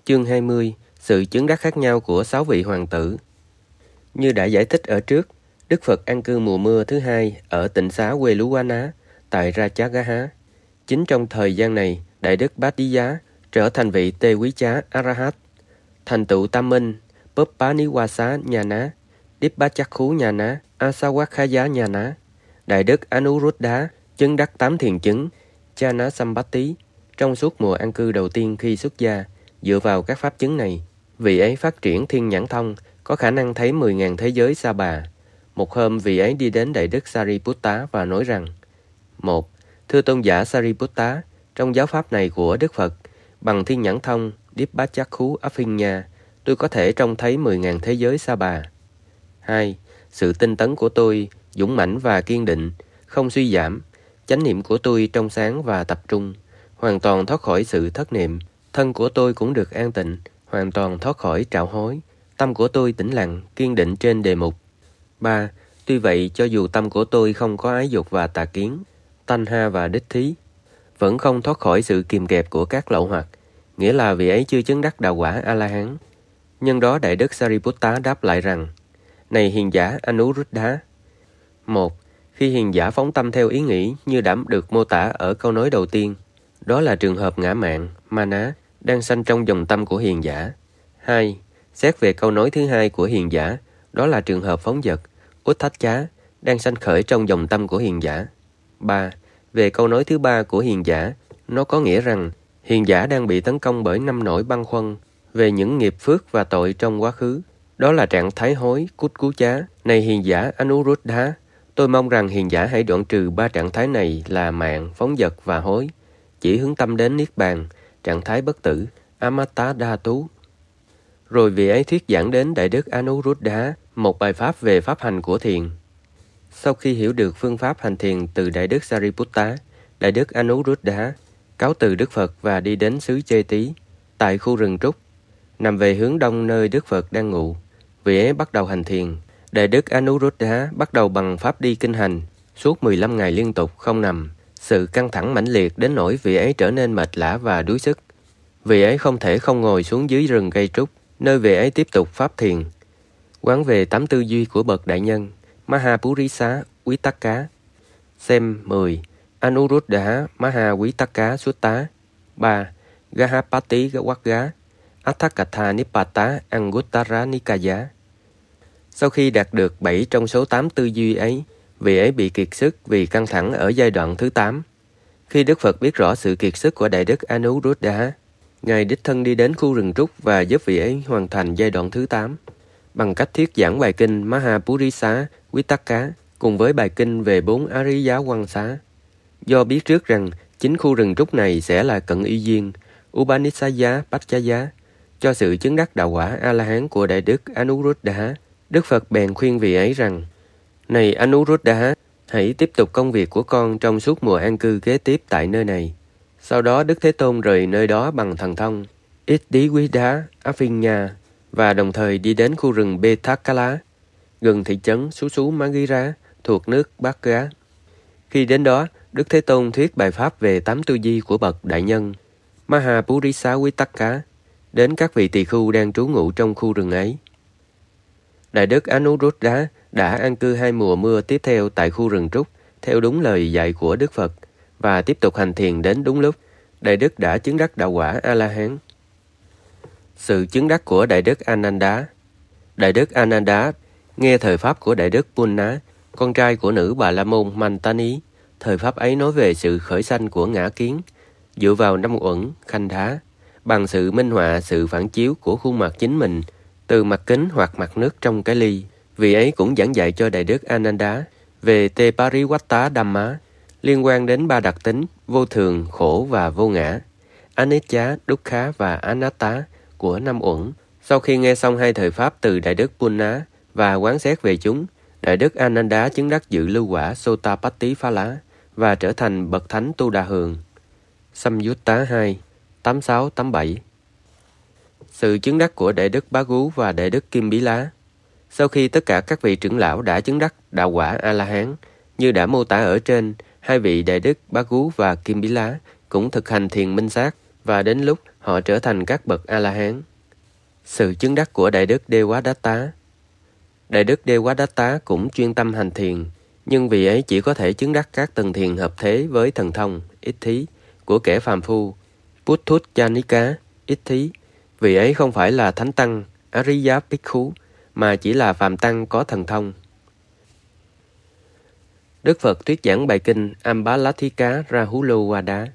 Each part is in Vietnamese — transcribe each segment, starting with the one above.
Chương 20. Sự chứng đắc khác nhau của 6 vị hoàng tử. Như đã giải thích ở trước, Đức Phật an cư mùa mưa thứ hai ở tịnh xá Quê-lú-quá-ná tại Ra-chát-gá-há. Chính trong thời gian này, Đại Đức Bát-tí-giá trở thành vị Tê Quý Chá A-ra-hát, thành tựu Tam Minh, Pấp-pá-ní-qua-xá-nha-ná, Điếp-bát-chắc-khú-nha-ná, A-sa-quát-khá-giá-nha-ná. Đại Đức Anu-rút-đá chứng đắc 8 thiền chứng Cha-ná-xăm-bát-tí trong suốt mùa an cư đầu tiên khi xuất gia. Dựa vào các pháp chứng này, vị ấy phát triển thiên nhãn thông, có khả năng thấy 10.000 thế giới sa bà. Một hôm, vị ấy đi đến Đại Đức Sariputta và nói rằng: một, thưa tôn giả Sariputta, trong giáo pháp này của Đức Phật, bằng thiên nhãn thông Điếp-bát-chắc-khú Áp-phiên-nha, tôi có thể trông thấy 10.000 thế giới sa bà. 2. Sự tinh tấn của tôi dũng mãnh và kiên định, không suy giảm. Chánh niệm của tôi trong sáng và tập trung, hoàn toàn thoát khỏi sự thất niệm. Thân của tôi cũng được an tịnh, hoàn toàn thoát khỏi trạo hối. Tâm của tôi tĩnh lặng, kiên định trên đề mục. 3. Tuy vậy, cho dù tâm của tôi không có ái dục và tà kiến, tanh ha và đích thí, vẫn không thoát khỏi sự kìm kẹp của các lậu hoặc, nghĩa là vị ấy chưa chứng đắc đạo quả A-la-hán. Nhân đó Đại Đức Sariputta đáp lại rằng: Này hiền giả Anuruddha, 1. Khi hiền giả phóng tâm theo ý nghĩ như đã được mô tả ở câu nói đầu tiên, đó là trường hợp ngã mạn, Mana, đang sanh trong dòng tâm của hiền giả. 2. Xét về câu nói thứ hai của hiền giả, đó là trường hợp phóng dật, Utthaccá, đang sanh khởi trong dòng tâm của hiền giả. 3. Về câu nói thứ ba của hiền giả, nó có nghĩa rằng hiền giả đang bị tấn công bởi 5 nỗi băn khoăn về những nghiệp phước và tội trong quá khứ. Đó là trạng thái hối, cút cú chá. Này hiền giả Anuruddha, tôi mong rằng hiền giả hãy đoạn trừ 3 trạng thái này là mạn, phóng dật và hối, chỉ hướng tâm đến Niết Bàn, trạng thái bất tử, Amatadhatu. Rồi vị ấy thuyết giảng đến Đại Đức Anuruddha một bài pháp về pháp hành của thiền. Sau khi hiểu được phương pháp hành thiền từ Đại Đức Sariputta, Đại Đức Anuruddha cáo từ Đức Phật và đi đến xứ Chê Tí, tại khu rừng trúc, nằm về hướng đông nơi Đức Phật đang ngụ. Vị ấy bắt đầu hành thiền. Đại Đức Anuruddha bắt đầu bằng pháp đi kinh hành, suốt 15 ngày liên tục không nằm. Sự căng thẳng mãnh liệt đến nỗi vị ấy trở nên mệt lả và đuối sức. Vị ấy không thể không ngồi xuống dưới rừng cây trúc, nơi vị ấy tiếp tục pháp thiền. Quán về 8 tư duy của bậc đại nhân, Mahapurisa Vitakka. Xem 10. Anuruddha Maha Vitakka Sutta. 3. Gahapati Vagga Atthakatha Nipata Anguttara Nikaya. Sau khi đạt được 7 trong số 8 tư duy ấy, vị ấy bị kiệt sức vì căng thẳng ở giai đoạn thứ 8. Khi Đức Phật biết rõ sự kiệt sức của Đại Đức Anuruddha, Ngài đích thân đi đến khu rừng trúc và giúp vị ấy hoàn thành giai đoạn thứ 8 bằng cách thuyết giảng bài kinh Mahapurisa Vitakka cùng với bài kinh về 4 Ariya Quang Xá. Do biết trước rằng chính khu rừng trúc này sẽ là cận y duyên, Upanishaya Paccaya, cho sự chứng đắc đạo quả A-la-hán của Đại Đức Anuruddha, Đức Phật bèn khuyên vị ấy rằng: Này Anuruddha, hãy tiếp tục công việc của con trong suốt mùa an cư kế tiếp tại nơi này. Sau đó Đức Thế Tôn rời nơi đó bằng thần thông Iddhividha Áp-phiên-nha và đồng thời đi đến khu rừng Bethakala, gần thị trấn Susumagira thuộc nước Bhagga. Khi đến đó, Đức Thế Tôn thuyết bài pháp về 8 tư duy của bậc đại nhân Mahapurisa Vitakka đến các vị tỳ khưu đang trú ngụ trong khu rừng ấy. Đại Đức Anuruddha đã an cư 2 mùa mưa tiếp theo tại khu rừng trúc theo đúng lời dạy của Đức Phật và tiếp tục hành thiền đến đúng lúc. Đại Đức đã chứng đắc đạo quả A-la-hán. Sự chứng đắc của Đại Đức Ananda. Đại Đức Ananda nghe thời pháp của Đại Đức Punna, con trai của nữ Bà La Môn Mantani. Thời pháp ấy nói về sự khởi sanh của ngã kiến, dựa vào 5 uẩn, khanh đá, bằng sự minh họa sự phản chiếu của khuôn mặt chính mình từ mặt kính hoặc mặt nước trong cái ly. Vị ấy cũng giảng dạy cho Đại Đức Ananda về Te Parivatta Dhamma, liên quan đến 3 đặc tính vô thường, khổ và vô ngã, Anicca, Dukkha và Anatta của 5 uẩn. Sau khi nghe xong 2 thời pháp từ Đại Đức Punna và quán xét về chúng, Đại Đức Ananda chứng đắc dự lưu quả Sotapatthiphala và trở thành bậc thánh Tu Đà Hường. Samyutta 2, 86-87. Sự chứng đắc của Đại Đức Bá Gú và Đại Đức Kim Bí Lá. Sau khi tất cả các vị trưởng lão đã chứng đắc đạo quả A-la-hán, như đã mô tả ở trên, 2 vị Đại Đức Bá Gú và Kim Bí Lá cũng thực hành thiền minh sát, và đến lúc họ trở thành các bậc A-la-hán. Sự chứng đắc của Đại Đức Devadatta. Đại Đức Devadatta cũng chuyên tâm hành thiền, nhưng vì ấy chỉ có thể chứng đắc các tầng thiền hợp thế với thần thông, ít thí, của kẻ phàm phu, Putthujanika, ít thí. Vì ấy không phải là thánh tăng, Ariya Bhikkhu, mà chỉ là phàm tăng có thần thông. Đức Phật thuyết giảng bài kinh Ambalatthika Rahulawada.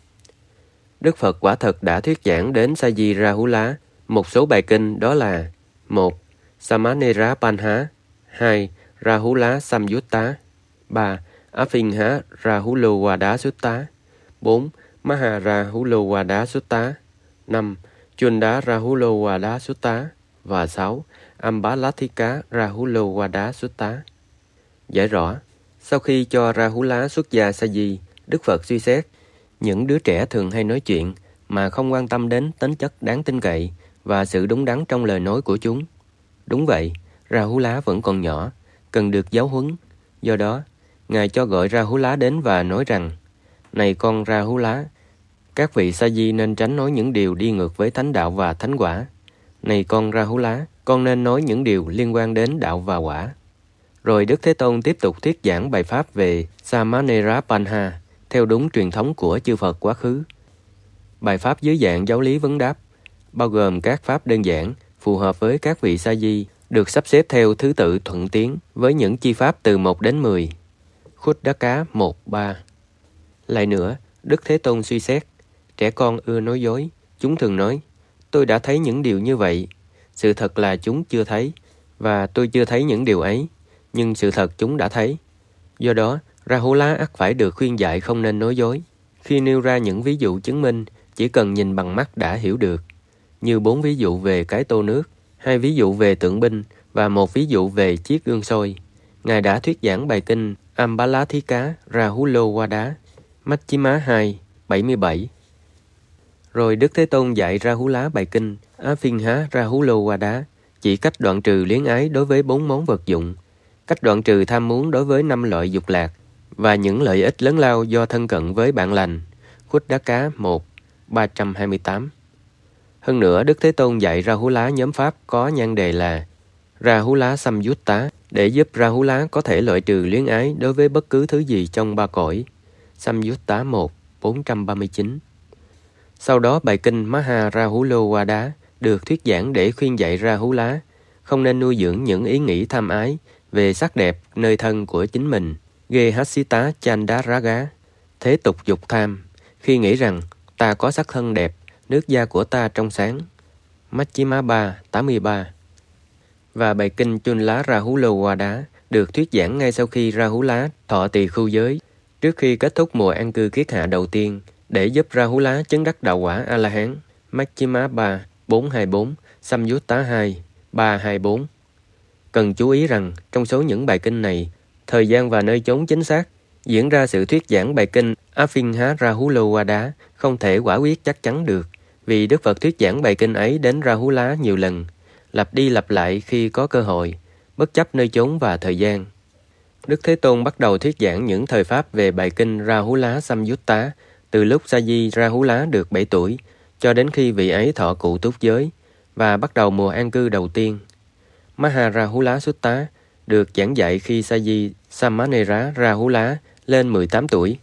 Đức Phật quả thật đã thuyết giảng đến Sa-di Rahula một số bài kinh, đó là: 1. Samanera Panha, 2. Rahula Samyutta, 3. Abhinha Rahulawada Sutta, 4. Maha Rahulawada Sutta, 5. Chunda Rahulawada Sutta và 6. Ambalatthika Rahulawada Sutta. Giải rõ, sau khi cho Rahula xuất gia Sa-di, Đức Phật suy xét những đứa trẻ thường hay nói chuyện mà không quan tâm đến tính chất đáng tin cậy và sự đúng đắn trong lời nói của chúng. Đúng vậy, Rahula vẫn còn nhỏ, cần được giáo huấn. Do đó, Ngài cho gọi Rahula đến và nói rằng: Này con Rahula, các vị Sa-di nên tránh nói những điều đi ngược với thánh đạo và thánh quả. Này con Rahula, con nên nói những điều liên quan đến đạo và quả. Rồi Đức Thế Tôn tiếp tục thuyết giảng bài pháp về Samanera Panha theo đúng truyền thống của chư Phật quá khứ. Bài pháp dưới dạng giáo lý vấn đáp, bao gồm các pháp đơn giản phù hợp với các vị Sa-di, được sắp xếp theo thứ tự thuận tiến với những chi pháp từ 1 đến 10. Khuddaka 1-3. Lại nữa, Đức Thế Tôn suy xét, trẻ con ưa nói dối, chúng thường nói: Tôi đã thấy những điều như vậy. Sự thật là chúng chưa thấy, và tôi chưa thấy những điều ấy, nhưng sự thật chúng đã thấy. Do đó, Rahula ắt phải được khuyên dạy không nên nói dối. Khi nêu ra những ví dụ chứng minh, chỉ cần nhìn bằng mắt đã hiểu được, như 4 ví dụ về cái tô nước, 2 ví dụ về tượng binh và 1 ví dụ về chiếc gương soi. Ngài đã thuyết giảng bài kinh Ambalatthika Rahulawada, Majjhima 2, 77. Rồi Đức Thế Tôn dạy Rahula bài kinh Abhinha Rahulawada, chỉ cách đoạn trừ luyến ái đối với 4 món vật dụng, cách đoạn trừ tham muốn đối với 5 loại dục lạc và những lợi ích lớn lao do thân cận với bạn lành. Khuddaka 1, 328. Hơn nữa, Đức Thế Tôn dạy Rahula nhóm pháp có nhan đề là Rahula Samyutta, để giúp Rahula có thể loại trừ luyến ái đối với bất cứ thứ gì trong 3 cõi. Samyutta 1, 439. Sau đó bài kinh Maha Rahulawada được thuyết giảng để khuyên dạy Rahula không nên nuôi dưỡng những ý nghĩ tham ái về sắc đẹp nơi thân của chính mình, Gehasita Chandaraga, thế tục dục tham, khi nghĩ rằng ta có sắc thân đẹp, nước da của ta trong sáng. Majjhima 3, 83. Và bài kinh Chunla Rahulawada được thuyết giảng ngay sau khi Rahula thọ tỳ khưu giới, trước khi kết thúc mùa an cư kiết hạ đầu tiên, để giúp Rahula chứng đắc đạo quả A-la-hán. Majjhima 3, 424, Samyutta 2, 324. Cần chú ý rằng, trong số những bài kinh này, thời gian và nơi chốn chính xác diễn ra sự thuyết giảng bài kinh Abhinha Rahulawada không thể quả quyết chắc chắn được, vì Đức Phật thuyết giảng bài kinh ấy đến Rahula nhiều lần, lặp đi lặp lại khi có cơ hội, bất chấp nơi chốn và thời gian. Đức Thế Tôn bắt đầu thuyết giảng những thời pháp về bài kinh Rahula Samyutta từ lúc Sa-di Rahula được 7 tuổi cho đến khi vị ấy thọ cụ túc giới và bắt đầu mùa an cư đầu tiên. Maha Rahula Sutta được giảng dạy khi Sa-di Samanera Rahula lên 18 tuổi.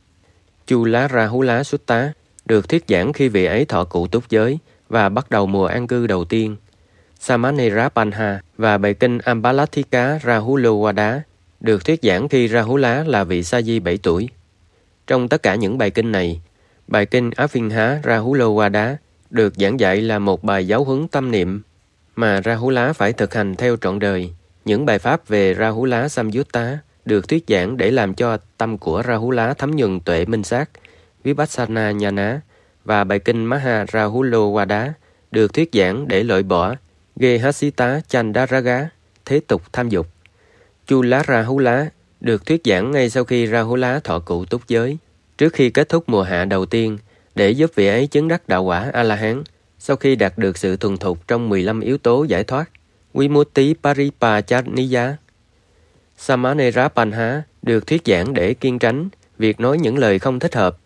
Chula Rahula Sutta được thuyết giảng khi vị ấy thọ cụ túc giới và bắt đầu mùa an cư đầu tiên. Samanera Panha và bài kinh Ambalatthika Rahulawada được thuyết giảng khi Rahula là vị Sa-di 7 tuổi. Trong tất cả những bài kinh này, bài kinh Abhinha Rahulawada được giảng dạy là một bài giáo huấn tâm niệm mà Rahula phải thực hành theo trọn đời. Những bài pháp về Rahula Samyutta được thuyết giảng để làm cho tâm của Rahula thấm nhuần tuệ minh sát, Vipassana Nhana, và bài kinh Maha Rahulawada được thuyết giảng để loại bỏ Gehasita Chandaraga, thế tục tham dục. Chula Rahula được thuyết giảng ngay sau khi Rahula thọ cụ túc giới, trước khi kết thúc mùa hạ đầu tiên, để giúp vị ấy chứng đắc đạo quả A-la-hán, sau khi đạt được sự thuần thục trong 15 yếu tố giải thoát, Vimutti Paripachaniya. Samanera Panha được thuyết giảng để kiêng tránh việc nói những lời không thích hợp,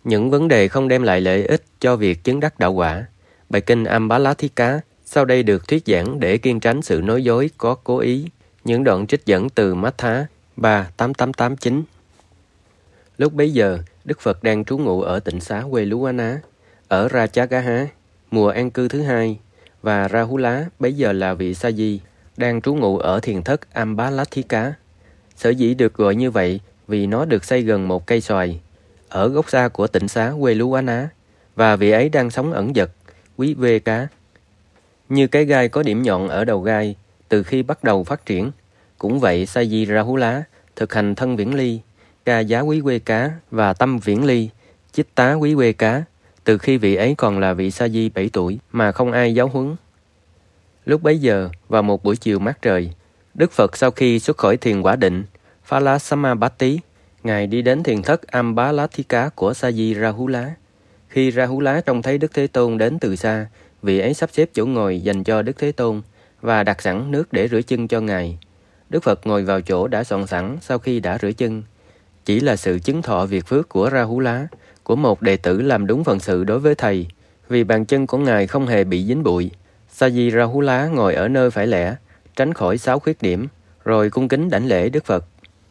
Những vấn đề không đem lại lợi ích cho việc chứng đắc đạo quả. Bài kinh Ambalatthika sau đây được thuyết giảng để kiêng tránh sự nói dối có cố ý. Những đoạn trích dẫn từ Matthá 3:8889. Lúc bấy giờ, Đức Phật đang trú ngụ ở tịnh xá Veluwana, ở Rajagaha, mùa an cư thứ hai, và Rahula bấy giờ là vị sa di, đang trú ngụ ở thiền thất Ambalatthika. Sở dĩ được gọi như vậy vì nó được xây gần một cây xoài, ở gốc xa của tịnh xá Veluwana, và vị ấy đang sống ẩn dật, quý vê cá. Như cái gai có điểm nhọn ở đầu gai, từ khi bắt đầu phát triển, cũng vậy sa di Rahula thực hành thân viễn ly, ca giá quý quê cá và tâm viễn ly, chích tá quý quê cá, từ khi vị ấy còn là vị sa di 7 tuổi mà không ai giáo huấn. Lúc bấy giờ, vào một buổi chiều mát trời, Đức Phật sau khi xuất khỏi thiền quả định, Phala Samabhati, Ngài đi đến thiền thất Ambalatthika của sa di Rahula. Khi Rahula trông thấy Đức Thế Tôn đến từ xa, vị ấy sắp xếp chỗ ngồi dành cho Đức Thế Tôn và đặt sẵn nước để rửa chân cho Ngài. Đức Phật ngồi vào chỗ đã soạn sẵn sau khi đã rửa chân. Chỉ là sự chứng thọ việc phước của Rahula, của một đệ tử làm đúng phận sự đối với Thầy, vì bàn chân của Ngài không hề bị dính bụi. Sa di Rahula ngồi ở nơi phải lẽ, tránh khỏi 6 khuyết điểm, rồi cung kính đảnh lễ Đức Phật.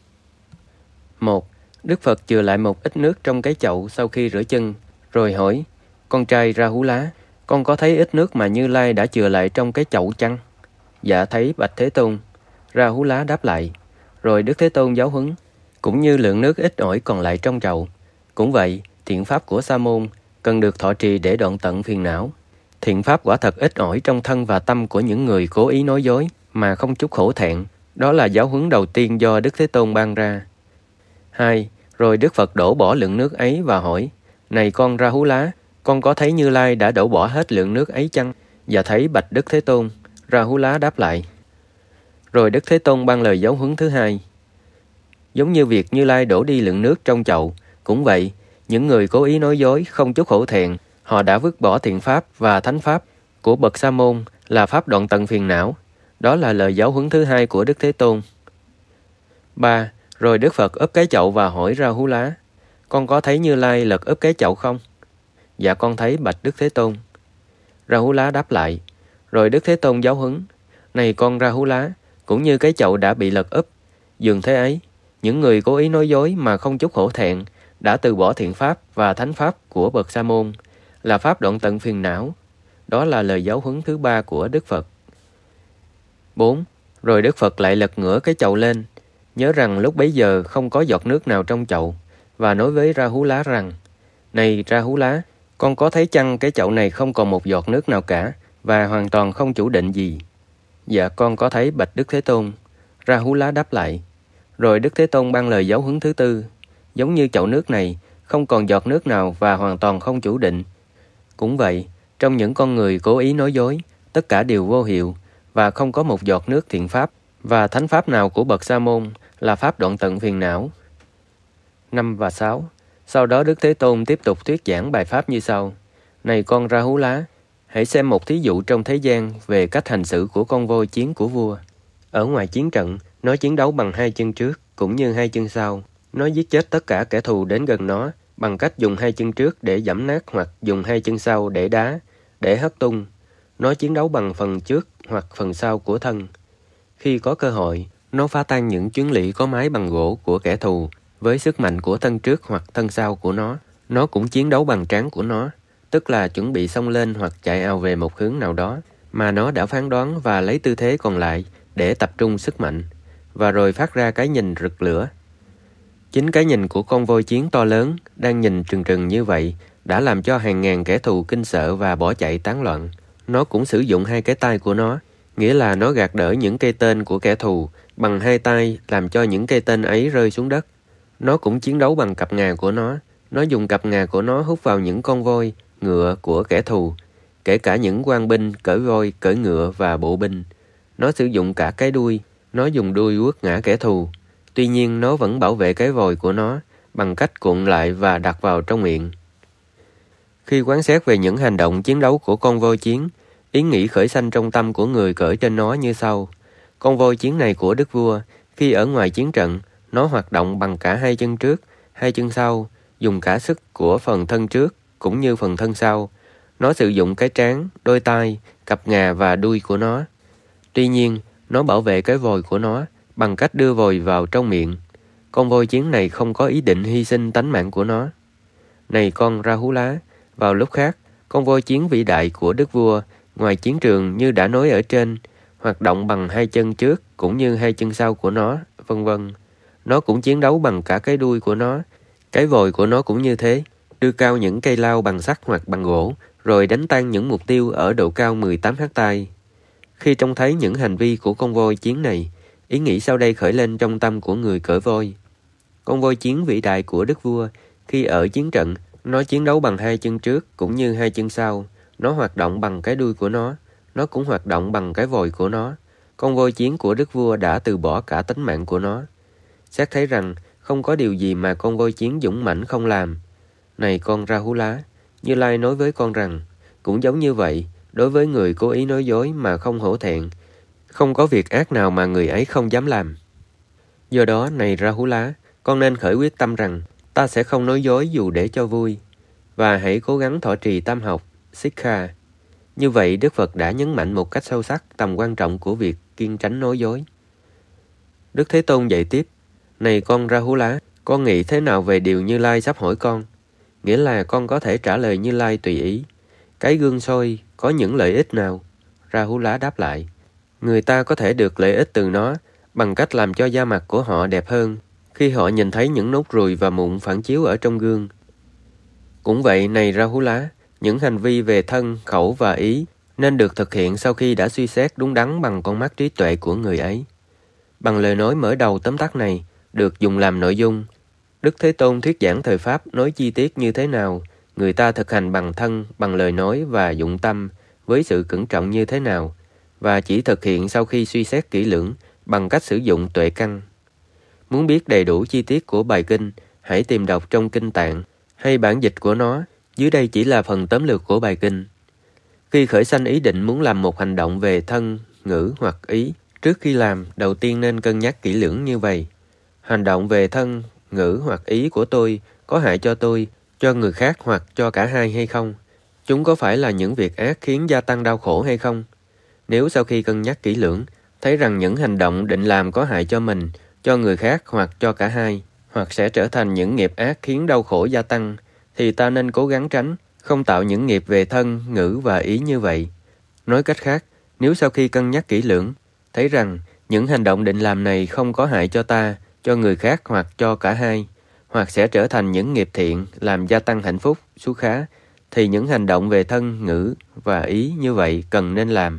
1. Đức Phật chừa lại một ít nước trong cái chậu sau khi rửa chân, rồi hỏi: Con trai Rahula, con có thấy ít nước mà Như Lai đã chừa lại trong cái chậu chăng? Dạ thấy, bạch Thế Tôn. Rahula đáp lại. Rồi Đức Thế Tôn giáo huấn: cũng như lượng nước ít ỏi còn lại trong chậu, cũng vậy, thiện pháp của Sa môn cần được thọ trì để đoạn tận phiền não. Thiện pháp quả thật ít ỏi trong thân và tâm của những người cố ý nói dối mà không chút khổ thẹn. Đó là giáo huấn đầu tiên do Đức Thế Tôn ban ra. 2. Rồi Đức Phật đổ bỏ lượng nước ấy và hỏi: Này con Rahula, con có thấy Như Lai đã đổ bỏ hết lượng nước ấy chăng? Dạ thấy, bạch Đức Thế Tôn. Rahula đáp lại. Rồi Đức Thế Tôn ban lời giáo huấn thứ hai: giống như việc Như Lai đổ đi lượng nước trong chậu, cũng vậy, những người cố ý nói dối không chút hổ thẹn, họ đã vứt bỏ thiện pháp và thánh pháp của bậc Sa môn là pháp đoạn tận phiền não. Đó là lời giáo huấn thứ hai của Đức Thế Tôn. 3. Rồi Đức Phật úp cái chậu và hỏi Rahula: con có thấy Như Lai lật úp cái chậu không? Dạ con thấy, bạch Đức Thế Tôn. Rahula đáp lại. Rồi Đức Thế Tôn giáo huấn: này con Rahula, cũng như cái chậu đã bị lật úp, dường thế ấy, những người cố ý nói dối mà không chút hổ thẹn đã từ bỏ thiện pháp và thánh pháp của bậc Sa môn là pháp đoạn tận phiền não. Đó là lời giáo huấn thứ ba của Đức Phật. 4. Rồi Đức Phật lại lật ngửa cái chậu lên, nhớ rằng lúc bấy giờ không có giọt nước nào trong chậu, và nói với Rahula rằng: này Rahula, con có thấy chăng cái chậu này không còn một giọt nước nào cả và hoàn toàn không chủ định gì? Dạ con có thấy, bạch Đức Thế Tôn. Rahula đáp lại. Rồi Đức Thế Tôn ban lời giáo huấn thứ tư: giống như chậu nước này không còn giọt nước nào và hoàn toàn không chủ định, cũng vậy, trong những con người cố ý nói dối, tất cả đều vô hiệu và không có một giọt nước thiện pháp và thánh pháp nào của bậc Sa môn là pháp đoạn tận phiền não. 5 và 6. Sau đó Đức Thế Tôn tiếp tục thuyết giảng bài pháp như sau: này con Rahula, hãy xem một thí dụ trong thế gian về cách hành xử của con voi chiến của vua. Ở ngoài chiến trận, nó chiến đấu bằng hai chân trước cũng như hai chân sau. Nó giết chết tất cả kẻ thù đến gần nó bằng cách dùng hai chân trước để giẫm nát hoặc dùng hai chân sau để đá, để hất tung. Nó chiến đấu bằng phần trước hoặc phần sau của thân. Khi có cơ hội, nó phá tan những chuyến lỵ có mái bằng gỗ của kẻ thù với sức mạnh của thân trước hoặc thân sau của nó. Nó cũng chiến đấu bằng trán của nó, tức là chuẩn bị xông lên hoặc chạy ào về một hướng nào đó mà nó đã phán đoán và lấy tư thế còn lại để tập trung sức mạnh, và rồi phát ra cái nhìn rực lửa. Chính cái nhìn của con voi chiến to lớn đang nhìn trừng trừng như vậy đã làm cho hàng ngàn kẻ thù kinh sợ và bỏ chạy tán loạn. Nó cũng sử dụng hai cái tay của nó, nghĩa là nó gạt đỡ những cây tên của kẻ thù bằng hai tay, làm cho những cây tên ấy rơi xuống đất. Nó cũng chiến đấu bằng cặp ngà của nó dùng cặp ngà của nó hút vào những con voi, ngựa của kẻ thù, kể cả những quan binh cưỡi voi, cưỡi ngựa và bộ binh. Nó sử dụng cả cái đuôi, nó dùng đuôi quất ngã kẻ thù. Tuy nhiên nó vẫn bảo vệ cái vòi của nó bằng cách cuộn lại và đặt vào trong miệng. Khi quán xét về những hành động chiến đấu của con voi chiến, ý nghĩ khởi sanh trong tâm của người cưỡi trên nó như sau: con voi chiến này của đức vua, khi ở ngoài chiến trận, nó hoạt động bằng cả hai chân trước, hai chân sau, dùng cả sức của phần thân trước cũng như phần thân sau. Nó sử dụng cái trán, đôi tai, cặp ngà và đuôi của nó. Tuy nhiên, nó bảo vệ cái vòi của nó bằng cách đưa vòi vào trong miệng. Con voi chiến này không có ý định hy sinh tánh mạng của nó. Này con Rahula, vào lúc khác, con voi chiến vĩ đại của đức vua, ngoài chiến trường như đã nói ở trên, hoạt động bằng hai chân trước cũng như hai chân sau của nó, vân vân. Nó cũng chiến đấu bằng cả cái đuôi của nó. Cái vòi của nó cũng như thế, đưa cao những cây lao bằng sắt hoặc bằng gỗ, rồi đánh tan những mục tiêu ở độ cao 18 hectare. Khi trông thấy những hành vi của con voi chiến này, ý nghĩ sau đây khởi lên trong tâm của người cưỡi voi. Con voi chiến vĩ đại của đức vua, khi ở chiến trận, nó chiến đấu bằng hai chân trước cũng như hai chân sau. Nó hoạt động bằng cái đuôi của nó cũng hoạt động bằng cái vòi của nó. Con voi chiến của đức vua đã từ bỏ cả tính mạng của nó. Xét thấy rằng không có điều gì mà con voi chiến dũng mãnh không làm. Này con Rahula, Như Lai nói với con rằng, cũng giống như vậy, đối với người cố ý nói dối mà không hổ thẹn, không có việc ác nào mà người ấy không dám làm. Do đó, này Rahula, con nên khởi quyết tâm rằng, ta sẽ không nói dối dù để cho vui, và hãy cố gắng thọ trì tam học, Sikha. Như vậy, Đức Phật đã nhấn mạnh một cách sâu sắc tầm quan trọng của việc kiêng tránh nói dối. Đức Thế Tôn dạy tiếp, này con Rahula, con nghĩ thế nào về điều Như Lai sắp hỏi con? Nghĩa là con có thể trả lời Như Lai tùy ý. Cái gương soi có những lợi ích nào? Rahula đáp lại, người ta có thể được lợi ích từ nó bằng cách làm cho da mặt của họ đẹp hơn khi họ nhìn thấy những nốt ruồi và mụn phản chiếu ở trong gương. Cũng vậy, này Rahula, những hành vi về thân, khẩu và ý nên được thực hiện sau khi đã suy xét đúng đắn bằng con mắt trí tuệ của người ấy. Bằng lời nói mở đầu tóm tắt này, được dùng làm nội dung, Đức Thế Tôn thuyết giảng thời Pháp nói chi tiết như thế nào, người ta thực hành bằng thân, bằng lời nói và dụng tâm, với sự cẩn trọng như thế nào, và chỉ thực hiện sau khi suy xét kỹ lưỡng bằng cách sử dụng tuệ căn. Muốn biết đầy đủ chi tiết của bài kinh, hãy tìm đọc trong kinh Tạng hay bản dịch của nó, dưới đây chỉ là phần tóm lược của bài kinh. Khi khởi sanh ý định muốn làm một hành động về thân, ngữ hoặc ý, trước khi làm, đầu tiên nên cân nhắc kỹ lưỡng như vậy. Hành động về thân, ngữ hoặc ý của tôi có hại cho tôi, cho người khác hoặc cho cả hai hay không? Chúng có phải là những việc ác khiến gia tăng đau khổ hay không? Nếu sau khi cân nhắc kỹ lưỡng, thấy rằng những hành động định làm có hại cho mình, cho người khác hoặc cho cả hai, hoặc sẽ trở thành những nghiệp ác khiến đau khổ gia tăng, thì ta nên cố gắng tránh, không tạo những nghiệp về thân, ngữ và ý như vậy. Nói cách khác, nếu sau khi cân nhắc kỹ lưỡng, thấy rằng những hành động định làm này không có hại cho ta, cho người khác hoặc cho cả hai, hoặc sẽ trở thành những nghiệp thiện làm gia tăng hạnh phúc, xú khá, thì những hành động về thân, ngữ và ý như vậy cần nên làm.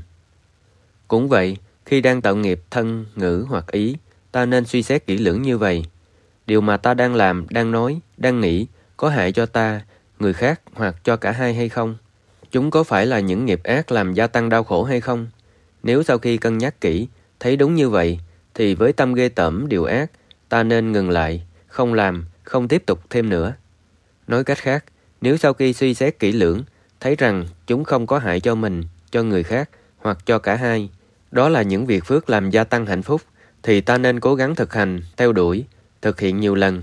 Cũng vậy, khi đang tạo nghiệp thân, ngữ hoặc ý, ta nên suy xét kỹ lưỡng như vậy. Điều mà ta đang làm, đang nói, đang nghĩ có hại cho ta, người khác hoặc cho cả hai hay không? Chúng có phải là những nghiệp ác làm gia tăng đau khổ hay không? Nếu sau khi cân nhắc kỹ, thấy đúng như vậy, thì với tâm ghê tởm điều ác, ta nên ngừng lại, không làm, không tiếp tục thêm nữa. Nói cách khác, nếu sau khi suy xét kỹ lưỡng, thấy rằng chúng không có hại cho mình, cho người khác hoặc cho cả hai, đó là những việc phước làm gia tăng hạnh phúc, thì ta nên cố gắng thực hành, theo đuổi, thực hiện nhiều lần.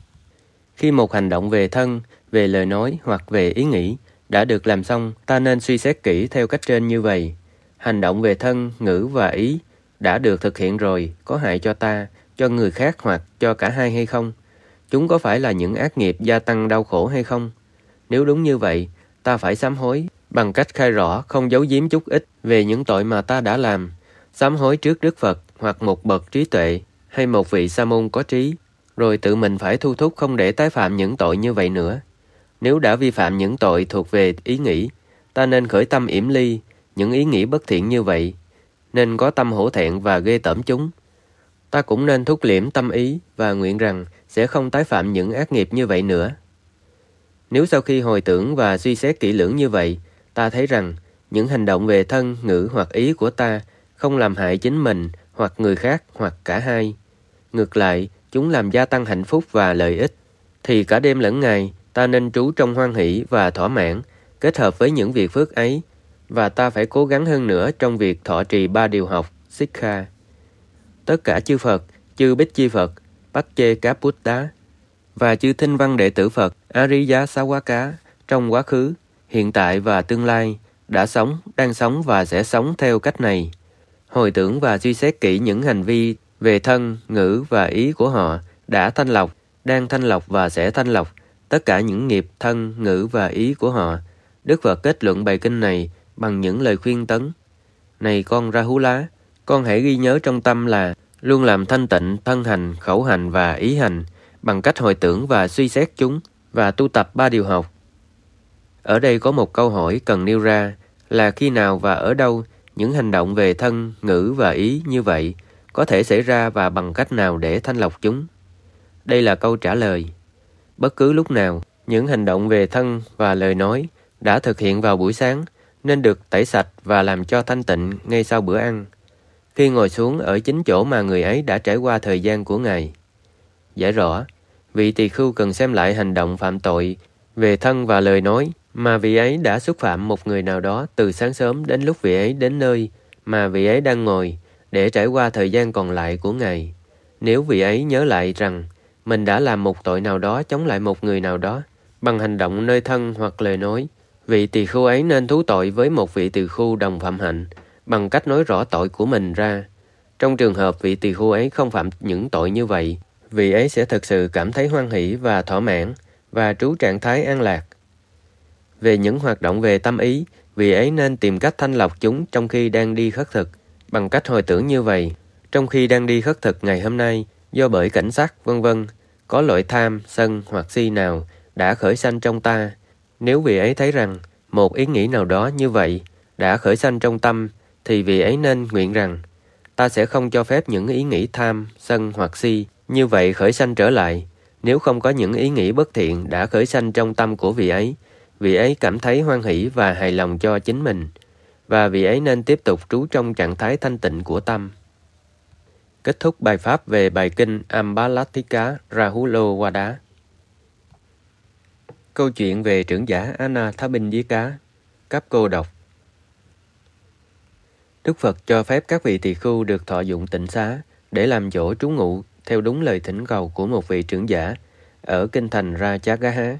Khi một hành động về thân, về lời nói hoặc về ý nghĩ đã được làm xong, ta nên suy xét kỹ theo cách trên như vậy. Hành động về thân, ngữ và ý đã được thực hiện rồi, có hại cho ta, cho người khác hoặc cho cả hai hay không? Chúng có phải là những ác nghiệp gia tăng đau khổ hay không? Nếu đúng như vậy, ta phải sám hối bằng cách khai rõ, không giấu giếm chút ít về những tội mà ta đã làm. Sám hối trước Đức Phật hoặc một bậc trí tuệ hay một vị sa môn có trí, rồi tự mình phải thu thúc không để tái phạm những tội như vậy nữa. Nếu đã vi phạm những tội thuộc về ý nghĩ, ta nên khởi tâm yểm ly những ý nghĩ bất thiện như vậy, nên có tâm hổ thẹn và ghê tởm chúng. Ta cũng nên thúc liễm tâm ý và nguyện rằng sẽ không tái phạm những ác nghiệp như vậy nữa. Nếu sau khi hồi tưởng và suy xét kỹ lưỡng như vậy, ta thấy rằng những hành động về thân, ngữ hoặc ý của ta không làm hại chính mình hoặc người khác hoặc cả hai, ngược lại, chúng làm gia tăng hạnh phúc và lợi ích, thì cả đêm lẫn ngày ta nên trú trong hoan hỷ và thỏa mãn, kết hợp với những việc phước ấy, và ta phải cố gắng hơn nữa trong việc thọ trì 3 điều học, Sikha. Tất cả chư Phật, chư Bích Chi Phật, Pacceka Buddha và chư Thinh Văn đệ tử Phật Aryasawaka trong quá khứ, hiện tại và tương lai đã sống, đang sống và sẽ sống theo cách này. Hồi tưởng và suy xét kỹ những hành vi về thân, ngữ và ý của họ đã thanh lọc, đang thanh lọc và sẽ thanh lọc tất cả những nghiệp thân, ngữ và ý của họ. Đức Phật kết luận bài kinh này bằng những lời khuyên tấn. Này con Rahula, con hãy ghi nhớ trong tâm là luôn làm thanh tịnh thân hành, khẩu hành và ý hành bằng cách hồi tưởng và suy xét chúng và tu tập 3 điều học. Ở đây có một câu hỏi cần nêu ra là khi nào và ở đâu những hành động về thân, ngữ và ý như vậy có thể xảy ra và bằng cách nào để thanh lọc chúng? Đây là câu trả lời. Bất cứ lúc nào, những hành động về thân và lời nói đã thực hiện vào buổi sáng nên được tẩy sạch và làm cho thanh tịnh ngay sau bữa ăn, khi ngồi xuống ở chính chỗ mà người ấy đã trải qua thời gian của ngày. Giải rõ, vị tỳ khưu cần xem lại hành động phạm tội về thân và lời nói mà vị ấy đã xúc phạm một người nào đó từ sáng sớm đến lúc vị ấy đến nơi mà vị ấy đang ngồi để trải qua thời gian còn lại của ngày. Nếu vị ấy nhớ lại rằng mình đã làm một tội nào đó chống lại một người nào đó bằng hành động nơi thân hoặc lời nói, vị tỳ khưu ấy nên thú tội với một vị tỳ khưu đồng phạm hạnh bằng cách nói rõ tội của mình ra. Trong trường hợp vị tỳ khưu ấy không phạm những tội như vậy, vị ấy sẽ thực sự cảm thấy hoan hỷ và thỏa mãn và trú trạng thái an lạc. Về những hoạt động về tâm ý, vị ấy nên tìm cách thanh lọc chúng trong khi đang đi khất thực bằng cách hồi tưởng như vậy. Trong khi đang đi khất thực ngày hôm nay, do bởi cảnh sắc, vân vân, có loại tham, sân hoặc si nào đã khởi sanh trong ta. Nếu vị ấy thấy rằng một ý nghĩ nào đó như vậy đã khởi sanh trong tâm, thì vị ấy nên nguyện rằng ta sẽ không cho phép những ý nghĩ tham, sân hoặc si như vậy khởi sanh trở lại. Nếu không có những ý nghĩ bất thiện đã khởi sanh trong tâm của vị ấy cảm thấy hoan hỷ và hài lòng cho chính mình, và vị ấy nên tiếp tục trú trong trạng thái thanh tịnh của tâm. Kết thúc bài pháp về bài kinh Ambalatika Rahulowada. Câu chuyện về trưởng giả Anathapindika, cấp cô độc. Đức Phật cho phép các vị tỳ khưu được thọ dụng tịnh xá để làm chỗ trú ngụ theo đúng lời thỉnh cầu của một vị trưởng giả ở kinh thành Rajagaha.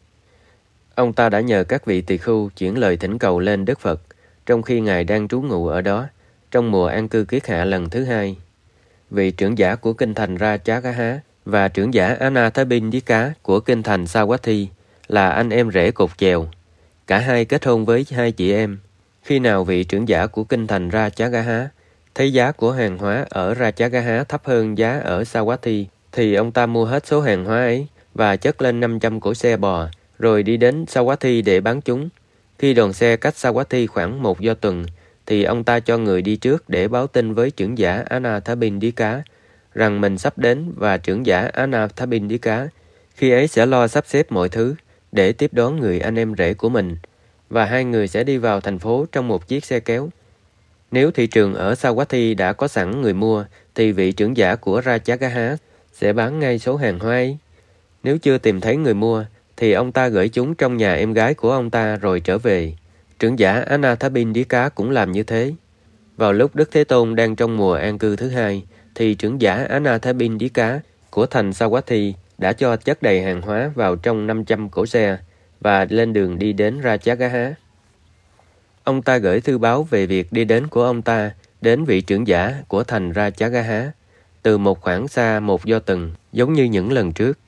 Ông ta đã nhờ các vị tỳ khưu chuyển lời thỉnh cầu lên Đức Phật trong khi Ngài đang trú ngụ ở đó trong mùa an cư kiết hạ lần thứ 2. Vị trưởng giả của kinh thành Rajagaha và trưởng giả Anathapindika của kinh thành Savatthi là anh em rể cột chèo. Cả hai kết hôn với hai chị em. Khi nào vị trưởng giả của kinh thành Rajagaha thấy giá của hàng hóa ở Rajagaha thấp hơn giá ở Savatthi, thì ông ta mua hết số hàng hóa ấy và chất lên 500 cỗ xe bò, rồi đi đến Savatthi để bán chúng. Khi đoàn xe cách Savatthi khoảng 1 do tuần, thì ông ta cho người đi trước để báo tin với trưởng giả Anathapindika rằng mình sắp đến, và trưởng giả Anathapindika khi ấy sẽ lo sắp xếp mọi thứ để tiếp đón người anh em rể của mình, và hai người sẽ đi vào thành phố trong một chiếc xe kéo. Nếu thị trường ở Savatthi đã có sẵn người mua, thì vị trưởng giả của Rajagaha sẽ bán ngay số hàng hóa ấy. Nếu chưa tìm thấy người mua, thì ông ta gửi chúng trong nhà em gái của ông ta rồi trở về. Trưởng giả Anathapindika cũng làm như thế. Vào lúc Đức Thế Tôn đang trong mùa an cư thứ 2, thì trưởng giả Anathapindika của thành Savatthi đã cho chất đầy hàng hóa vào trong 500 cỗ xe và lên đường đi đến Rajagaha. Ông ta gửi thư báo về việc đi đến của ông ta đến vị trưởng giả của thành Rajagaha từ một khoảng xa 1 do tuần, giống như những lần trước.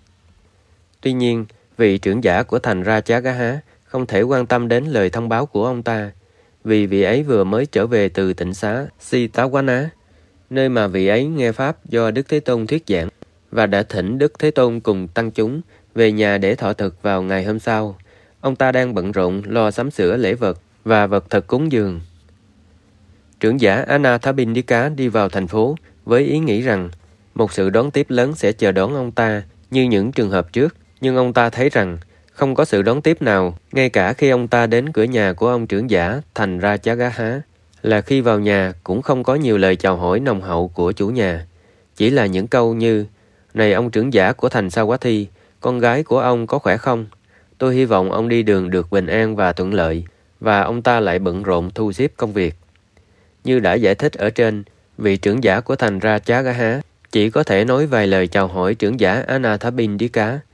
Tuy nhiên, vị trưởng giả của thành Rajagaha không thể quan tâm đến lời thông báo của ông ta, vì vị ấy vừa mới trở về từ tịnh xá Sitawana, nơi mà vị ấy nghe pháp do Đức Thế Tôn thuyết giảng, và đã thỉnh Đức Thế Tôn cùng tăng chúng về nhà để thọ thực vào ngày hôm sau. Ông ta đang bận rộn lo sắm sửa lễ vật và vật thực cúng dường. Trưởng giả Anathapindika đi vào thành phố với ý nghĩ rằng một sự đón tiếp lớn sẽ chờ đón ông ta như những trường hợp trước, nhưng ông ta thấy rằng không có sự đón tiếp nào, ngay cả khi ông ta đến cửa nhà của ông trưởng giả thành Rajagaha, là khi vào nhà cũng không có nhiều lời chào hỏi nồng hậu của chủ nhà. Chỉ là những câu như: "Này ông trưởng giả của thành Savatthi, con gái của ông có khỏe không? Tôi hy vọng ông đi đường được bình an và thuận lợi." Và ông ta lại bận rộn thu xếp công việc. Như đã giải thích ở trên, vị trưởng giả của thành Rajagaha chỉ có thể nói vài lời chào hỏi trưởng giả Anathapindika.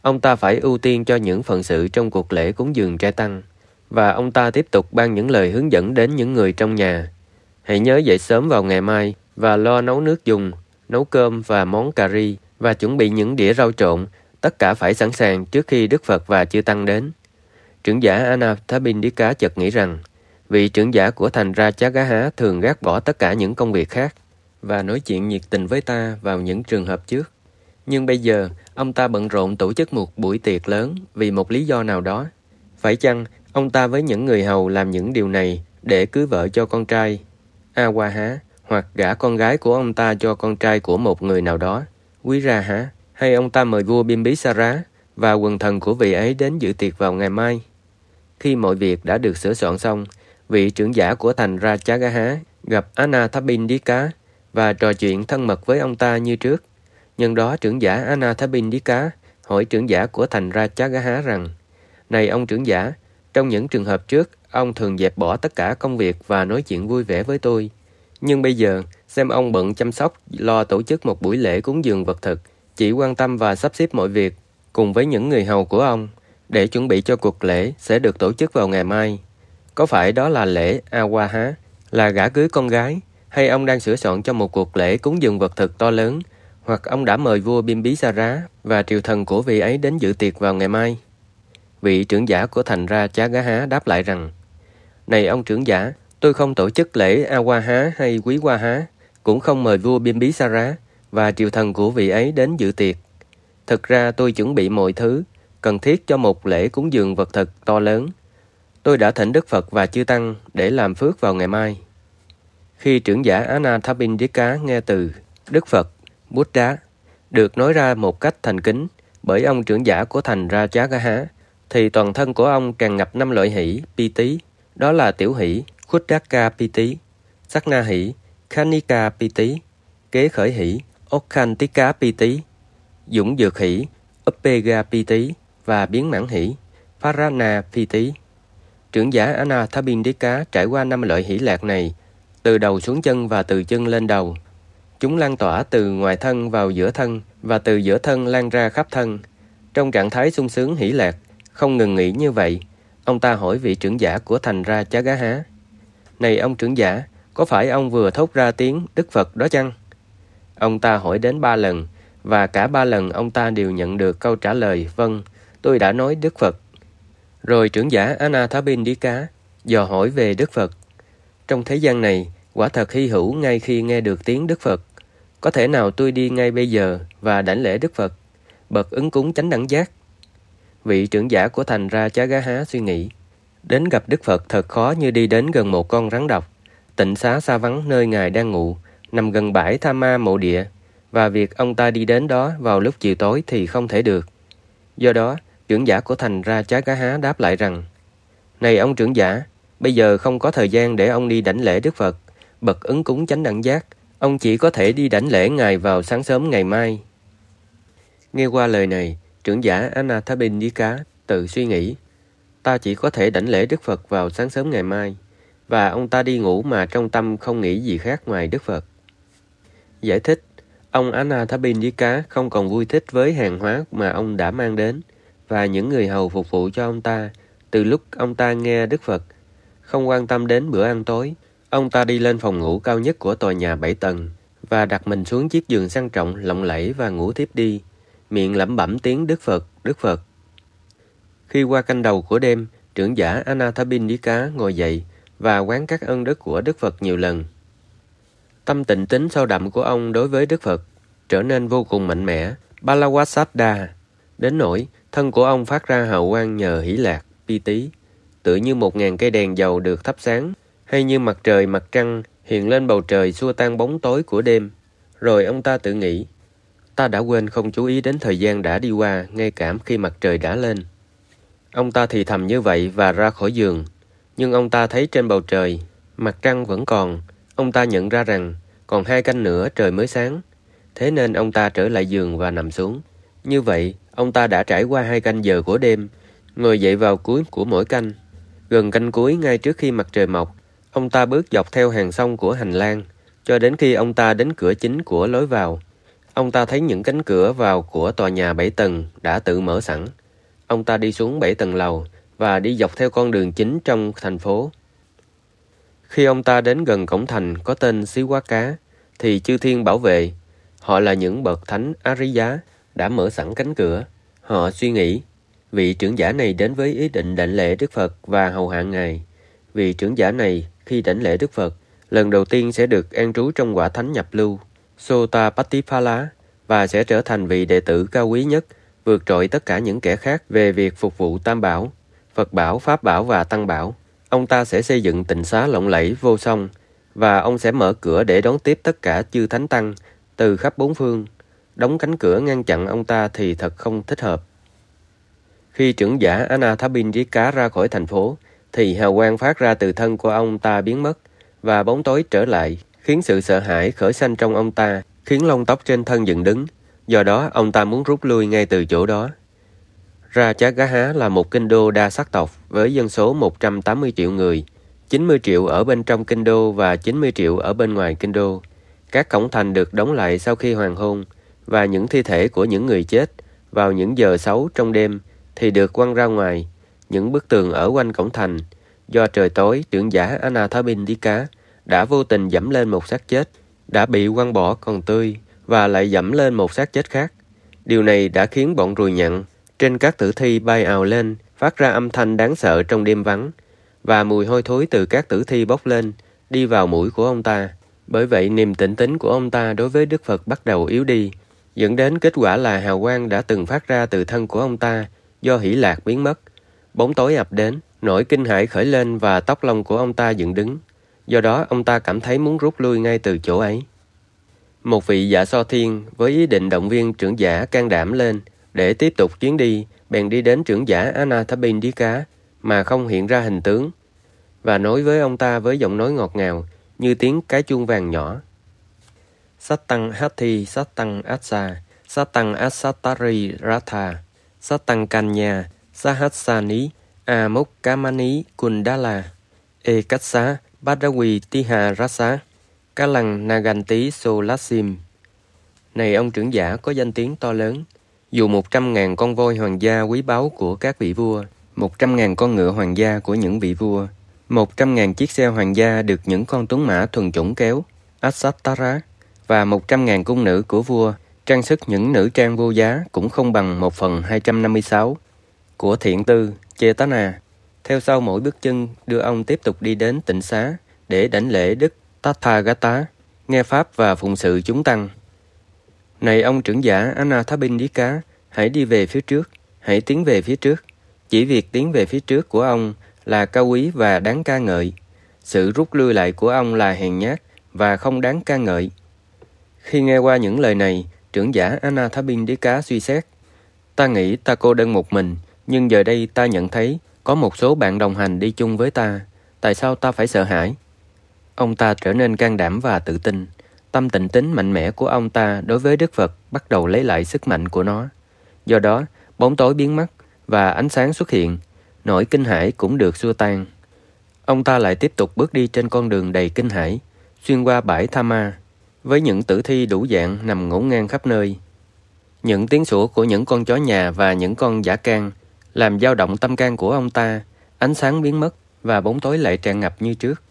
Ông ta phải ưu tiên cho những phận sự trong cuộc lễ cúng dường trai tăng, và ông ta tiếp tục ban những lời hướng dẫn đến những người trong nhà. Hãy nhớ dậy sớm vào ngày mai và lo nấu nước dùng, nấu cơm và món cà ri và chuẩn bị những đĩa rau trộn, tất cả phải sẵn sàng trước khi Đức Phật và chư tăng đến. Trưởng giả Anathapindika chợt nghĩ rằng, vị trưởng giả của thành Rajagaha thường gác bỏ tất cả những công việc khác và nói chuyện nhiệt tình với ta vào những trường hợp trước. Nhưng bây giờ, ông ta bận rộn tổ chức một buổi tiệc lớn vì một lý do nào đó. Phải chăng ông ta với những người hầu làm những điều này để cưới vợ cho con trai Awaha, hoặc gả con gái của ông ta cho con trai của một người nào đó, Viraha, hay ông ta mời vua Bimbisara và quần thần của vị ấy đến dự tiệc vào ngày mai? Khi mọi việc đã được sửa soạn xong, vị trưởng giả của thành Rajagaha gặp Anathapindika và trò chuyện thân mật với ông ta như trước. Nhân đó trưởng giả Anathapindika hỏi trưởng giả của thành Rajagaha rằng, này ông trưởng giả, trong những trường hợp trước, ông thường dẹp bỏ tất cả công việc và nói chuyện vui vẻ với tôi. Nhưng bây giờ, xem ông bận chăm sóc, lo tổ chức một buổi lễ cúng dường vật thực, chỉ quan tâm và sắp xếp mọi việc, cùng với những người hầu của ông, để chuẩn bị cho cuộc lễ sẽ được tổ chức vào ngày mai. Có phải đó là lễ Awaha, là gả cưới con gái, hay ông đang sửa soạn cho một cuộc lễ cúng dường vật thực to lớn, hoặc ông đã mời vua Bimbisara và triều thần của vị ấy đến dự tiệc vào ngày mai? Vị trưởng giả của thành Rajagaha đáp lại rằng, này ông trưởng giả, tôi không tổ chức lễ Awaha hay Quý Waha, cũng không mời vua Bimbisara và triều thần của vị ấy đến dự tiệc. Thực ra tôi chuẩn bị mọi thứ cần thiết cho một lễ cúng dường vật thực to lớn. Tôi đã thỉnh Đức Phật và chư tăng để làm phước vào ngày mai. Khi trưởng giả Anathapindika nghe từ Đức Phật, Buddha, được nói ra một cách thành kính bởi ông trưởng giả của thành Rajagaha, thì toàn thân của ông tràn ngập 5 loại hỷ, piti, đó là tiểu hỷ, Khuddaka piti, Sakna hỷ, Khanika piti, kế khởi hỷ, Okkantika piti, dũng dược hỷ, Uppega piti và biến mãn hỷ, Parana piti. Trưởng giả Anathapindika trải qua 5 loại hỷ lạc này, từ đầu xuống chân và từ chân lên đầu. Chúng lan tỏa từ ngoài thân vào giữa thân và từ giữa thân lan ra khắp thân. Trong trạng thái sung sướng hỷ lạc, không ngừng nghỉ như vậy, ông ta hỏi vị trưởng giả của thành Rajagaha, này ông trưởng giả, có phải ông vừa thốt ra tiếng Đức Phật đó chăng? Ông ta hỏi đến 3 lần, và cả 3 lần ông ta đều nhận được câu trả lời, vâng, tôi đã nói Đức Phật. Rồi trưởng giả Anathapindika dò hỏi về Đức Phật. Trong thế gian này, quả thật hy hữu ngay khi nghe được tiếng Đức Phật. Có thể nào tôi đi ngay bây giờ và đảnh lễ Đức Phật, bậc ứng cúng chánh đẳng giác? Vị trưởng giả của thành Rajagaha suy nghĩ, đến gặp Đức Phật thật khó như đi đến gần một con rắn độc. Tịnh xá xa vắng nơi Ngài đang ngụ, nằm gần bãi Tha Ma mộ địa, và việc ông ta đi đến đó vào lúc chiều tối thì không thể được. Do đó, trưởng giả của thành Rajagaha đáp lại rằng, này ông trưởng giả, bây giờ không có thời gian để ông đi đảnh lễ Đức Phật, bậc ứng cúng chánh đẳng giác. Ông chỉ có thể đi đảnh lễ Ngài vào sáng sớm ngày mai. Nghe qua lời này, trưởng giả Anathapindika tự suy nghĩ, ta chỉ có thể đảnh lễ Đức Phật vào sáng sớm ngày mai, và ông ta đi ngủ mà trong tâm không nghĩ gì khác ngoài Đức Phật. Giải thích, ông Anathapindika không còn vui thích với hàng hóa mà ông đã mang đến, và những người hầu phục vụ cho ông ta, từ lúc ông ta nghe Đức Phật. Không quan tâm đến bữa ăn tối, ông ta đi lên phòng ngủ cao nhất của tòa nhà 7 tầng, và đặt mình xuống chiếc giường sang trọng, lộng lẫy và ngủ tiếp đi, miệng lẩm bẩm tiếng Đức Phật, Đức Phật. Khi qua canh đầu của đêm, trưởng giả Anathapindika ngồi dậy và quán các ân đức của Đức Phật nhiều lần. Tâm tịnh tín sâu đậm của ông đối với Đức Phật trở nên vô cùng mạnh mẽ, Balavasaddha, đến nỗi thân của ông phát ra hào quang nhờ hỷ lạc, piti, tựa như 1000 cây đèn dầu được thắp sáng, hay như mặt trời mặt trăng hiện lên bầu trời xua tan bóng tối của đêm. Rồi ông ta tự nghĩ, ta đã quên không chú ý đến thời gian đã đi qua ngay cả khi mặt trời đã lên. Ông ta thì thầm như vậy và ra khỏi giường, nhưng ông ta thấy trên bầu trời, mặt trăng vẫn còn. Ông ta nhận ra rằng còn 2 canh nữa trời mới sáng. Thế nên ông ta trở lại giường và nằm xuống. Như vậy, ông ta đã trải qua 2 canh giờ của đêm, ngồi dậy vào cuối của mỗi canh. Gần canh cuối ngay trước khi mặt trời mọc, ông ta bước dọc theo hàng sông của hành lang, cho đến khi ông ta đến cửa chính của lối vào. Ông ta thấy những cánh cửa vào của tòa nhà 7 tầng đã tự mở sẵn. Ông ta đi xuống 7 tầng lầu và đi dọc theo con đường chính trong thành phố. Khi ông ta đến gần cổng thành có tên Xí Quá Cá, thì chư thiên bảo vệ, họ là những bậc thánh Á-rí-giá, đã mở sẵn cánh cửa. Họ suy nghĩ, vị trưởng giả này đến với ý định đảnh lễ Đức Phật và hầu hạ Ngài. Vị trưởng giả này, khi đảnh lễ Đức Phật, lần đầu tiên sẽ được an trú trong quả thánh nhập lưu, Sotapattipala, và sẽ trở thành vị đệ tử cao quý nhất, vượt trội tất cả những kẻ khác về việc phục vụ Tam Bảo, Phật Bảo, Pháp Bảo và Tăng Bảo. Ông ta sẽ xây dựng tịnh xá lộng lẫy vô song, và ông sẽ mở cửa để đón tiếp tất cả chư thánh tăng từ khắp bốn phương. Đóng cánh cửa ngăn chặn ông ta thì thật không thích hợp. Khi trưởng giả Anathapindika ra khỏi thành phố, thì hào quang phát ra từ thân của ông ta biến mất, và bóng tối trở lại, khiến sự sợ hãi khởi sanh trong ông ta, khiến lông tóc trên thân dựng đứng. Do đó, ông ta muốn rút lui ngay từ chỗ đó. Rajagaha là một kinh đô đa sắc tộc với dân số 180 triệu người, 90 triệu ở bên trong kinh đô và 90 triệu ở bên ngoài kinh đô. Các cổng thành được đóng lại sau khi hoàng hôn, và những thi thể của những người chết vào những giờ xấu trong đêm thì được quăng ra ngoài những bức tường ở quanh cổng thành. Do trời tối, trưởng giả Anathapindika đã vô tình dẫm lên một xác chết, đã bị quăng bỏ còn tươi, và lại dẫm lên một xác chết khác. Điều này đã khiến bọn ruồi nhặn trên các tử thi bay ào lên, phát ra âm thanh đáng sợ trong đêm vắng, và mùi hôi thối từ các tử thi bốc lên, đi vào mũi của ông ta. Bởi vậy, niềm tỉnh tín của ông ta đối với Đức Phật bắt đầu yếu đi, dẫn đến kết quả là hào quang đã từng phát ra từ thân của ông ta do hỷ lạc biến mất. Bóng tối ập đến, nỗi kinh hãi khởi lên và tóc lông của ông ta dựng đứng. Do đó, ông ta cảm thấy muốn rút lui ngay từ chỗ ấy. Một vị Dạ So Thiên với ý định động viên trưởng giả can đảm lên để tiếp tục chuyến đi, bèn đi đến trưởng giả Anathapindika mà không hiện ra hình tướng, và nói với ông ta với giọng nói ngọt ngào như tiếng cái chuông vàng nhỏ. Sattang Hati Sattang Assa Sattang Assatari Ratha Sattang Kanya Sahassani Amukkamani Kundala Ekatsa Badawi Tiha Rasa Kalang Naganti Solasim. Này ông trưởng giả có danh tiếng to lớn, dù 100.000 con voi hoàng gia quý báu của các vị vua, 100.000 con ngựa hoàng gia của những vị vua, 100.000 chiếc xe hoàng gia được những con tuấn mã thuần chủng kéo, Asatara, và 100.000 cung nữ của vua, trang sức những nữ trang vô giá cũng không bằng 1/256 của thiện tư, Chetana. Theo sau mỗi bước chân đưa ông tiếp tục đi đến tịnh xá để đảnh lễ Đức Tathagata, nghe pháp và phụng sự chúng tăng. Này ông trưởng giả Anathapindika, hãy đi về phía trước, hãy tiến về phía trước. Chỉ việc tiến về phía trước của ông là cao quý và đáng ca ngợi. Sự rút lui lại của ông là hèn nhát và không đáng ca ngợi. Khi nghe qua những lời này, trưởng giả Anathapindika suy xét. Ta nghĩ ta cô đơn một mình, nhưng giờ đây ta nhận thấy có một số bạn đồng hành đi chung với ta. Tại sao ta phải sợ hãi? Ông ta trở nên can đảm và tự tin. Tâm tịnh tín mạnh mẽ của ông ta đối với Đức Phật bắt đầu lấy lại sức mạnh của nó. Do đó, bóng tối biến mất và ánh sáng xuất hiện, nỗi kinh hãi cũng được xua tan. Ông ta lại tiếp tục bước đi trên con đường đầy kinh hãi, xuyên qua bãi Tha Ma, với những tử thi đủ dạng nằm ngổn ngang khắp nơi. Những tiếng sủa của những con chó nhà và những con dã can làm dao động tâm can của ông ta, ánh sáng biến mất và bóng tối lại tràn ngập như trước.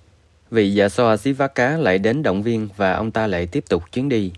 Vị Dạ So Sivaka lại đến động viên và ông ta lại tiếp tục chuyến đi.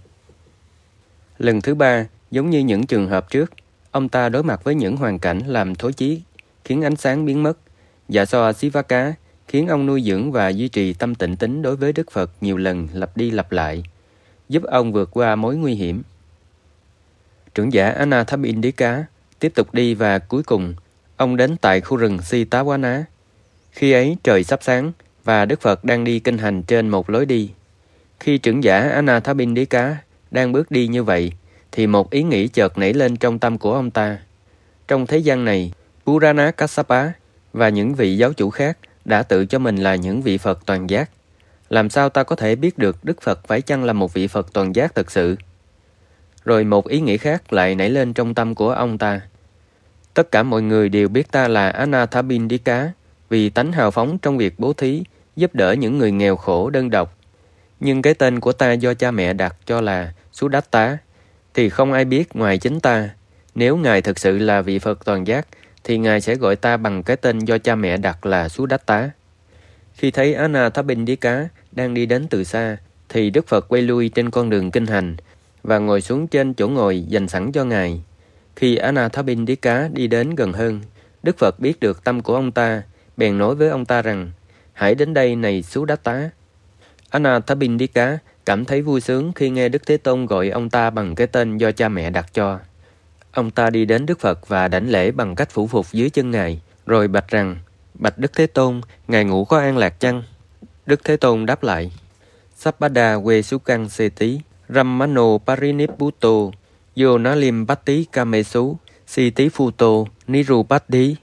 Lần thứ ba, giống như những trường hợp trước, ông ta đối mặt với những hoàn cảnh làm thối chí, khiến ánh sáng biến mất. Dạ So Sivaka khiến ông nuôi dưỡng và duy trì tâm tịnh tín đối với Đức Phật nhiều lần lặp đi lặp lại, giúp ông vượt qua mối nguy hiểm. Trưởng giả Anathapindika tiếp tục đi và cuối cùng, ông đến tại khu rừng Sitawana. Khi ấy trời sắp sáng và Đức Phật đang đi kinh hành trên một lối đi. Khi trưởng giả Anathapindika đang bước đi như vậy, thì một ý nghĩ chợt nảy lên trong tâm của ông ta. Trong thế gian này, Purana Kassapa và những vị giáo chủ khác đã tự cho mình là những vị Phật toàn giác. Làm sao ta có thể biết được Đức Phật phải chăng là một vị Phật toàn giác thực sự? Rồi một ý nghĩ khác lại nảy lên trong tâm của ông ta. Tất cả mọi người đều biết ta là Anathapindika vì tánh hào phóng trong việc bố thí, giúp đỡ những người nghèo khổ đơn độc. Nhưng cái tên của ta do cha mẹ đặt cho là Sudatta, thì không ai biết ngoài chính ta. Nếu Ngài thực sự là vị Phật toàn giác, thì Ngài sẽ gọi ta bằng cái tên do cha mẹ đặt là Sudatta. Khi thấy Anathapindika đang đi đến từ xa, thì Đức Phật quay lui trên con đường kinh hành và ngồi xuống trên chỗ ngồi dành sẵn cho Ngài. Khi Anathapindika đi đến gần hơn, Đức Phật biết được tâm của ông ta, bèn nói với ông ta rằng: hãy đến đây này Sudatta. Anathapindika cảm thấy vui sướng khi nghe Đức Thế Tôn gọi ông ta bằng cái tên do cha mẹ đặt cho. Ông ta đi đến Đức Phật và đảnh lễ bằng cách phủ phục dưới chân Ngài, rồi bạch rằng: bạch Đức Thế Tôn, Ngài ngủ có an lạc chăng? Đức Thế Tôn đáp lại: Sabpada we sukang seti, Rammano parinibbuto, yonalim batti kamesu, siti phuto, nirupati.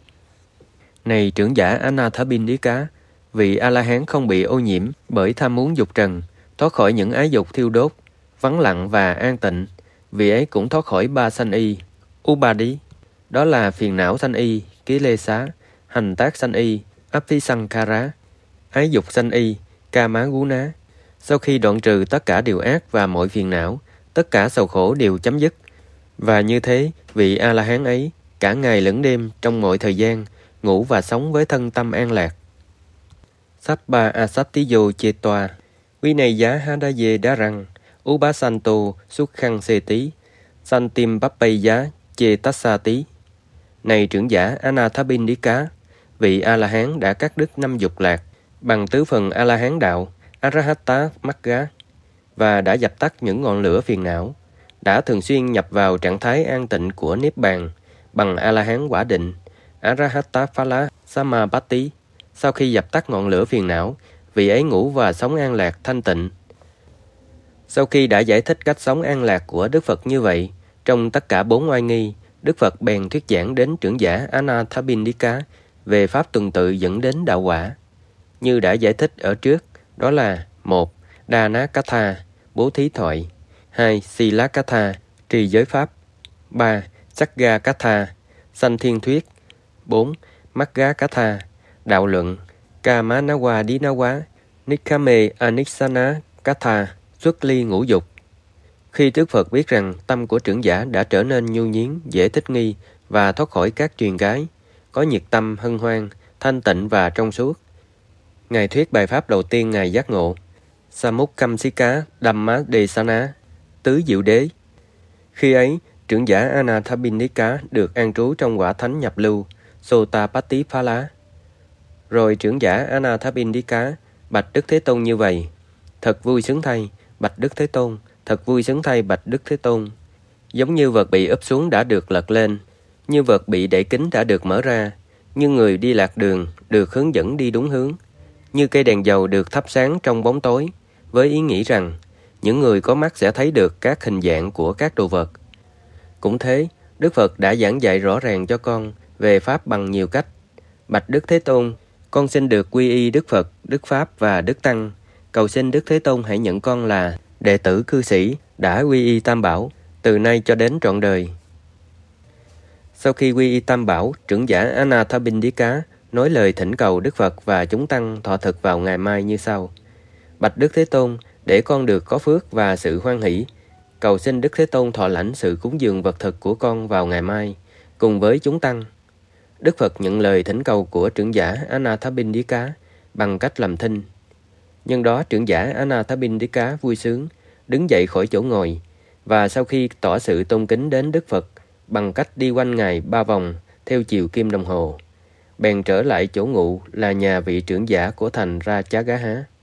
Này trưởng giả Anathapindika, vị A-la-hán không bị ô nhiễm bởi tham muốn dục trần, thoát khỏi những ái dục thiêu đốt, vắng lặng và an tịnh. Vị ấy cũng thoát khỏi ba sanh y, Ubadi, đó là phiền não sanh y, Kilesa, hành tác sanh y, Abhisankara, ái dục sanh y, Kamaguna. Sau khi đoạn trừ tất cả điều ác và mọi phiền não, tất cả sầu khổ đều chấm dứt. Và như thế, vị A-la-hán ấy, cả ngày lẫn đêm trong mọi thời gian, ngủ và sống với thân tâm an lạc. Sabba asattiyo chetwa, vinaya hadaye darang, ubasanto sukhang seti, santim pappaya chetassati. Này trưởng giả Anathapindika, vị A-la-hán đã cắt đứt 5 dục lạc bằng tứ phần A-la-hán đạo, Arahata Magga, và đã dập tắt những ngọn lửa phiền não, đã thường xuyên nhập vào trạng thái an tịnh của Niết Bàn bằng A-la-hán quả định, Arahata Phala Samapatti. Sau khi dập tắt ngọn lửa phiền não, vị ấy ngủ và sống an lạc thanh tịnh. Sau khi đã giải thích cách sống an lạc của Đức Phật như vậy, trong tất cả 4 oai nghi, Đức Phật bèn thuyết giảng đến trưởng giả Anathapindika về pháp tuần tự dẫn đến đạo quả. Như đã giải thích ở trước, đó là: 1. Dana Katha, bố thí thoại; 2. Sila Katha, trì giới pháp; 3. Sagga Katha, sanh thiên thuyết; 4. Magga Katha, đạo luận; Kamanawa Dinawa, Nikkame Anisana Katha, xuất ly ngũ dục. Khi Đức Phật biết rằng tâm của trưởng giả đã trở nên nhu nhiến, dễ thích nghi và thoát khỏi các truyền gái, có nhiệt tâm hân hoan, thanh tịnh và trong suốt, Ngài thuyết bài pháp đầu tiên Ngài giác ngộ: Samukkamsika Dhamma Desana, tứ diệu đế. Khi ấy, trưởng giả Anathapindika được an trú trong quả thánh nhập lưu, Sotapatti Phala. Rồi trưởng giả Anathapindika bạch Đức Thế Tôn như vậy: thật vui sướng thay, bạch Đức Thế Tôn, thật vui sướng thay, bạch Đức Thế Tôn. Giống như vật bị úp xuống đã được lật lên, như vật bị đậy kín đã được mở ra, như người đi lạc đường được hướng dẫn đi đúng hướng, như cây đèn dầu được thắp sáng trong bóng tối, với ý nghĩ rằng những người có mắt sẽ thấy được các hình dạng của các đồ vật. Cũng thế, Đức Phật đã giảng dạy rõ ràng cho con về Pháp bằng nhiều cách. Bạch Đức Thế Tôn, con xin được quy y Đức Phật, Đức Pháp và Đức Tăng. Cầu xin Đức Thế Tôn hãy nhận con là đệ tử cư sĩ đã quy y Tam Bảo, từ nay cho đến trọn đời. Sau khi quy y Tam Bảo, trưởng giả Anathapindika nói lời thỉnh cầu Đức Phật và chúng tăng thọ thực vào ngày mai như sau: bạch Đức Thế Tôn, để con được có phước và sự hoan hỷ, cầu xin Đức Thế Tôn thọ lãnh sự cúng dường vật thực của con vào ngày mai, cùng với chúng tăng. Đức Phật nhận lời thỉnh cầu của trưởng giả Anathapindika bằng cách làm thinh. Nhân đó trưởng giả Anathapindika vui sướng, đứng dậy khỏi chỗ ngồi, và sau khi tỏ sự tôn kính đến Đức Phật bằng cách đi quanh Ngài 3 vòng theo chiều kim đồng hồ, bèn trở lại chỗ ngụ là nhà vị trưởng giả của thành Rajagaha.